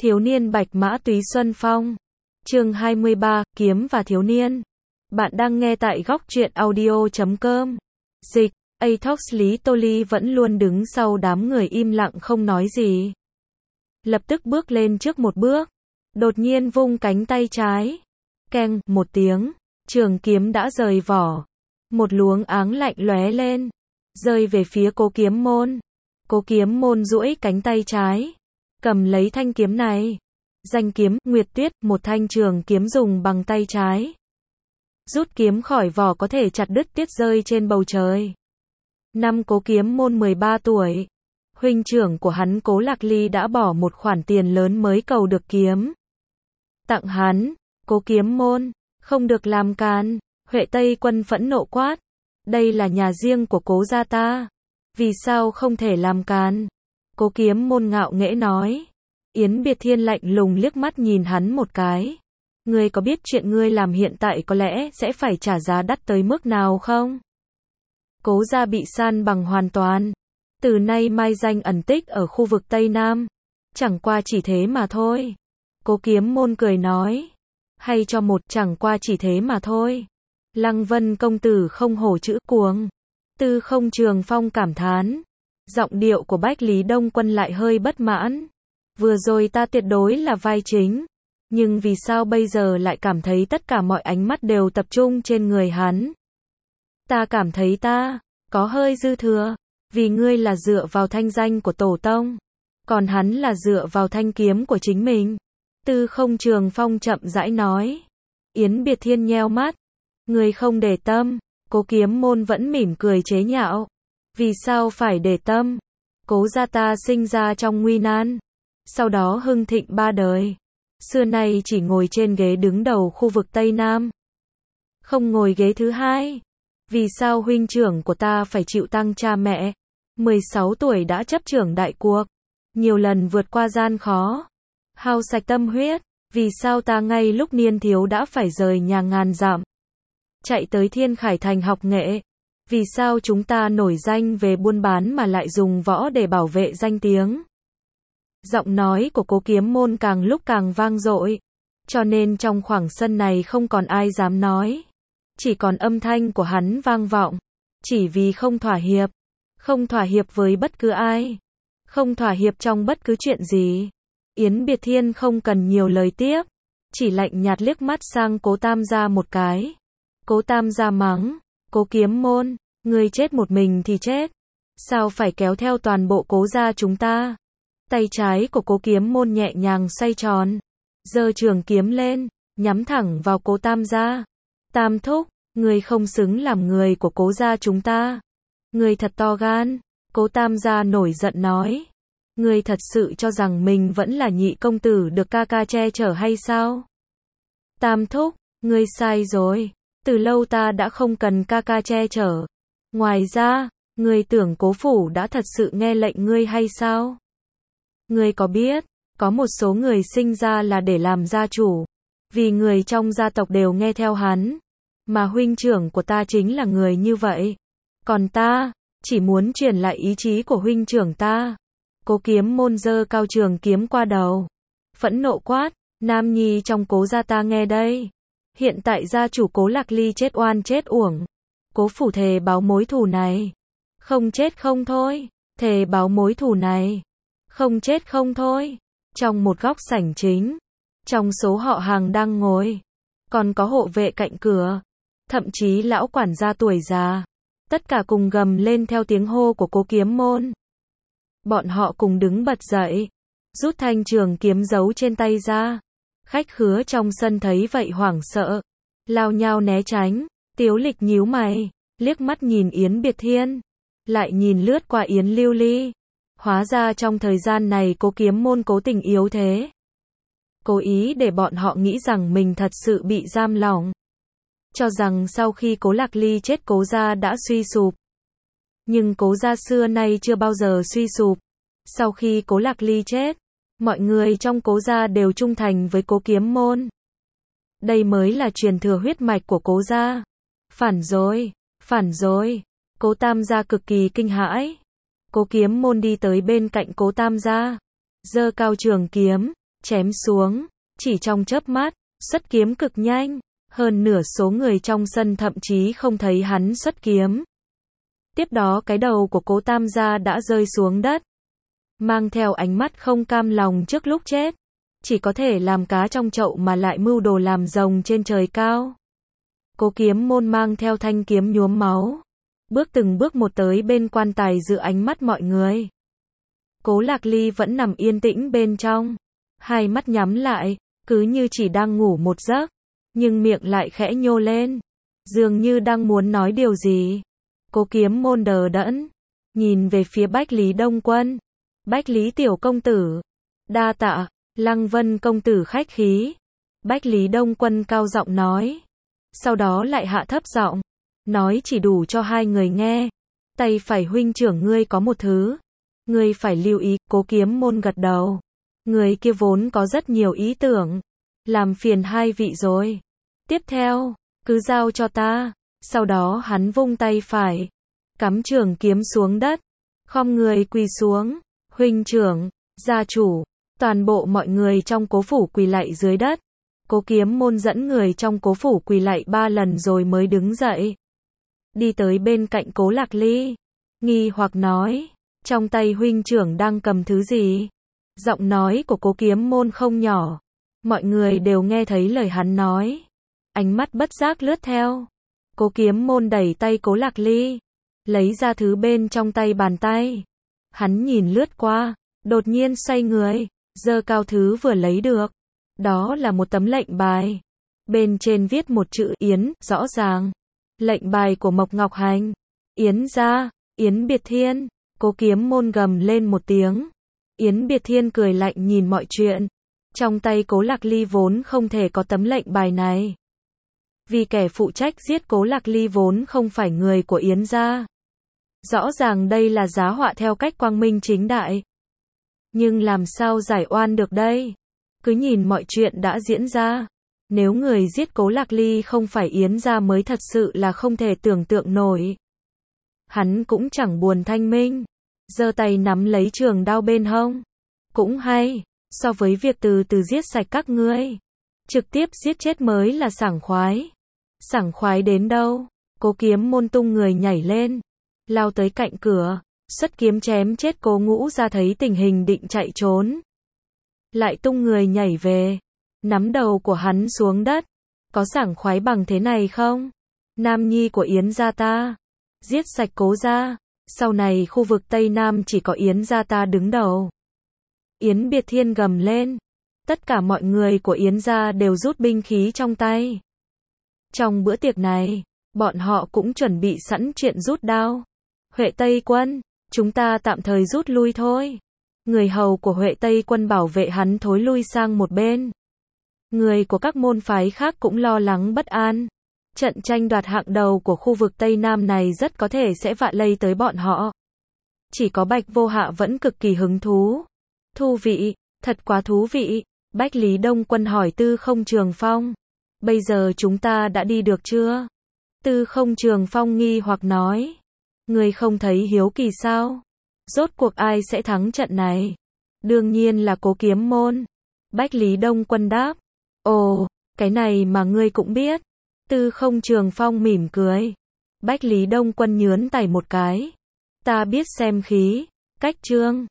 Thiếu niên bạch mã túy xuân phong. Chương 23, kiếm và thiếu niên. Bạn đang nghe tại góc truyện audio.com. Dịch, Atox Lý Tô Ly vẫn luôn đứng sau đám người im lặng không nói gì. Lập tức bước lên trước một bước. Đột nhiên vung cánh tay trái. Keng, một tiếng. Trường kiếm đã rời vỏ. Một luồng áng lạnh lóe lên. Rơi về phía Cố Kiếm Môn. Cố Kiếm Môn duỗi cánh tay trái. Cầm lấy thanh kiếm này. Danh kiếm, Nguyệt Tuyết, một thanh trường kiếm dùng bằng tay trái. Rút kiếm khỏi vỏ có thể chặt đứt tiết rơi trên bầu trời. Năm Cố Kiếm Môn 13 tuổi. Huynh trưởng của hắn Cố Lạc Ly đã bỏ một khoản tiền lớn mới cầu được kiếm. Tặng hắn. Cố Kiếm Môn, không được làm càn. Huệ Tây Quân phẫn nộ quát. Đây là nhà riêng của Cố gia ta. Vì sao không thể làm càn? Cố Kiếm Môn ngạo nghễ nói. Yến Biệt Thiên lạnh lùng liếc mắt nhìn hắn một cái. Ngươi có biết chuyện ngươi làm hiện tại có lẽ sẽ phải trả giá đắt tới mức nào không? Cố gia bị san bằng hoàn toàn. Từ nay mai danh ẩn tích ở khu vực Tây Nam. Chẳng qua chỉ thế mà thôi. Cố Kiếm Môn cười nói. Hay cho một chẳng qua chỉ thế mà thôi. Lăng Vân công tử không hổ chữ cuồng. Tư Không Trường Phong cảm thán. Giọng điệu của Bách Lý Đông Quân lại hơi bất mãn. Vừa rồi ta tuyệt đối là vai chính. Nhưng vì sao bây giờ lại cảm thấy tất cả mọi ánh mắt đều tập trung trên người hắn? Ta cảm thấy ta có hơi dư thừa. Vì ngươi là dựa vào thanh danh của tổ tông. Còn hắn là dựa vào thanh kiếm của chính mình. Tư Không Trường Phong chậm rãi nói. Yến Biệt Thiên nheo mắt. Ngươi không để tâm. Cố Kiếm Môn vẫn mỉm cười chế nhạo. Vì sao phải để tâm? Cố gia ta sinh ra trong nguy nan. Sau đó hưng thịnh 3 đời. Xưa nay chỉ ngồi trên ghế đứng đầu khu vực Tây Nam. Không ngồi ghế thứ hai. Vì sao huynh trưởng của ta phải chịu tăng cha mẹ? 16 tuổi đã chấp trưởng đại cuộc. Nhiều lần vượt qua gian khó. Hao sạch tâm huyết. Vì sao ta ngay lúc niên thiếu đã phải rời nhà ngàn dặm. Chạy tới Thiên Khải Thành học nghệ. Vì sao chúng ta nổi danh về buôn bán mà lại dùng võ để bảo vệ danh tiếng? Giọng nói của Cố Kiếm Môn càng lúc càng vang dội. Cho nên trong khoảng sân này không còn ai dám nói. Chỉ còn âm thanh của hắn vang vọng. Chỉ vì không thỏa hiệp. Không thỏa hiệp với bất cứ ai. Không thỏa hiệp trong bất cứ chuyện gì. Yến Biệt Thiên không cần nhiều lời tiếp. Chỉ lạnh nhạt liếc mắt sang Cố Tam gia một cái. Cố Tam gia mắng. Cố Kiếm Môn, ngươi chết một mình thì chết. Sao phải kéo theo toàn bộ Cố gia chúng ta? Tay trái của Cố Kiếm Môn nhẹ nhàng xoay tròn. Giơ trường kiếm lên, nhắm thẳng vào Cố Tam gia. Tam thúc, ngươi không xứng làm người của Cố gia chúng ta. Ngươi thật to gan. Cố Tam gia nổi giận nói. Ngươi thật sự cho rằng mình vẫn là nhị công tử được ca ca che chở hay sao? Tam thúc, ngươi sai rồi. Từ lâu ta đã không cần ca ca che chở. Ngoài ra, ngươi tưởng Cố phủ đã thật sự nghe lệnh ngươi hay sao? Ngươi có biết, có một số người sinh ra là để làm gia chủ. Vì người trong gia tộc đều nghe theo hắn. Mà huynh trưởng của ta chính là người như vậy. Còn ta, chỉ muốn truyền lại ý chí của huynh trưởng ta. Cố Kiếm Môn giơ cao trường kiếm qua đầu. Phẫn nộ quát, nam nhi trong Cố gia ta nghe đây. Hiện tại gia chủ Cố Lạc Ly chết oan chết uổng. Cố phủ thề báo mối thù này. Không chết không thôi. Thề báo mối thù này. Không chết không thôi. Trong một góc sảnh chính. Trong số họ hàng đang ngồi. Còn có hộ vệ cạnh cửa. Thậm chí lão quản gia tuổi già. Tất cả cùng gầm lên theo tiếng hô của Cố Kiếm Môn. Bọn họ cùng đứng bật dậy. Rút thanh trường kiếm giấu trên tay ra. Khách khứa trong sân thấy vậy hoảng sợ. Lao nhao né tránh. Tiếu Lịch nhíu mày. Liếc mắt nhìn Yến Biệt Thiên. Lại nhìn lướt qua Yến Lưu Ly. Hóa ra trong thời gian này Cố Kiếm Môn cố tình yếu thế. Cố ý để bọn họ nghĩ rằng mình thật sự bị giam lỏng. Cho rằng sau khi Cố Lạc Ly chết Cố gia đã suy sụp. Nhưng Cố gia xưa nay chưa bao giờ suy sụp. Sau khi Cố Lạc Ly chết, mọi người trong Cố gia đều trung thành với Cố Kiếm Môn. Đây mới là truyền thừa huyết mạch của Cố gia. Phản rồi, phản rồi. Cố Tam gia cực kỳ kinh hãi. Cố Kiếm Môn đi tới bên cạnh Cố Tam gia. Giơ cao trường kiếm. chém xuống, chỉ trong chớp mắt, xuất kiếm cực nhanh, hơn nửa số người trong sân thậm chí không thấy hắn xuất kiếm. Tiếp đó cái đầu của Cố Tam gia đã rơi xuống đất, mang theo ánh mắt không cam lòng trước lúc chết, chỉ có thể làm cá trong chậu mà lại mưu đồ làm rồng trên trời cao. Cố Kiếm Môn mang theo thanh kiếm nhuốm máu, bước từng bước một tới bên quan tài giữa ánh mắt mọi người. Cố Lạc Ly vẫn nằm yên tĩnh bên trong, hai mắt nhắm lại, cứ như chỉ đang ngủ một giấc, nhưng miệng lại khẽ nhô lên, dường như đang muốn nói điều gì. Cố Kiếm Môn đờ đẫn, nhìn về phía Bách Lý Đông Quân. Bách Lý tiểu công tử, đa tạ, Lăng Vân công tử khách khí. Bách Lý Đông Quân cao giọng nói, sau đó lại hạ thấp giọng, nói chỉ đủ cho hai người nghe. Tay phải huynh trưởng ngươi có một thứ, ngươi phải lưu ý. Cố Kiếm Môn gật đầu, người kia vốn có rất nhiều ý tưởng, làm phiền hai vị rồi. Tiếp theo, cứ giao cho ta. Sau đó hắn vung tay phải, cắm trường kiếm xuống đất, khom người quỳ xuống. Huynh trưởng, gia chủ, toàn bộ mọi người trong Cố phủ quỳ lạy dưới đất. Cố Kiếm Môn dẫn người trong Cố phủ quỳ lạy 3 lần rồi mới đứng dậy, đi tới bên cạnh Cố Lạc Ly, nghi hoặc nói, trong tay huynh trưởng đang cầm thứ gì? Giọng nói của Cố Kiếm Môn không nhỏ, mọi người đều nghe thấy lời hắn nói, ánh mắt bất giác lướt theo. Cố Kiếm Môn đẩy tay Cố Lạc Ly, lấy ra thứ bên trong tay bàn tay. Hắn nhìn lướt qua, đột nhiên xoay người, giơ cao thứ vừa lấy được. Đó là một tấm lệnh bài. Bên trên viết một chữ Yến, rõ ràng. Lệnh bài của Mộc Ngọc Hành. Yến gia, Yến Biệt Thiên. Cố Kiếm Môn gầm lên một tiếng. Yến Biệt Thiên cười lạnh nhìn mọi chuyện. Trong tay Cố Lạc Ly vốn không thể có tấm lệnh bài này, vì kẻ phụ trách giết Cố Lạc Ly vốn không phải người của Yến gia. Rõ ràng đây là giá họa theo cách quang minh chính đại. Nhưng làm sao giải oan được đây? Cứ nhìn mọi chuyện đã diễn ra. Nếu người giết Cố Lạc Ly không phải Yến gia mới thật sự là không thể tưởng tượng nổi. Hắn cũng chẳng buồn thanh minh, giơ tay nắm lấy trường đao bên hông. Cũng hay, so với việc từ từ giết sạch các ngươi, trực tiếp giết chết mới là sảng khoái. Sảng khoái đến đâu? Cố Kiếm Môn tung người nhảy lên, lao tới cạnh cửa, xuất kiếm chém chết Cố Ngũ Gia. Thấy tình hình định chạy trốn, lại tung người nhảy về, nắm đầu của hắn xuống đất. Có sảng khoái bằng thế này không? Nam nhi của Yến gia ta, giết sạch Cố gia, sau này khu vực Tây Nam chỉ có Yến gia ta đứng đầu. Yến Biệt Thiên gầm lên, tất cả mọi người của Yến gia đều rút binh khí trong tay. Trong bữa tiệc này, bọn họ cũng chuẩn bị sẵn chuyện rút đao. Huệ Tây quân, chúng ta tạm thời rút lui thôi. Người hầu của Huệ Tây quân bảo vệ hắn thối lui sang một bên. Người của các môn phái khác cũng lo lắng bất an. Trận tranh đoạt hạng đầu của khu vực Tây Nam này rất có thể sẽ vạ lây tới bọn họ. Chỉ có Bạch Vô Hạ vẫn cực kỳ hứng thú. Thú vị, thật quá thú vị. Bách Lý Đông Quân hỏi Tư Không Trường Phong, bây giờ chúng ta đã đi được chưa? Tư Không Trường Phong nghi hoặc nói, người không thấy hiếu kỳ sao? Rốt cuộc ai sẽ thắng trận này? Đương nhiên là Cố Kiếm Môn. Bách Lý Đông Quân đáp. Ồ, cái này mà ngươi cũng biết. Tư Không Trường Phong mỉm cười. Bách Lý Đông Quân nhướn tay một cái. Ta biết xem khí, cách chương.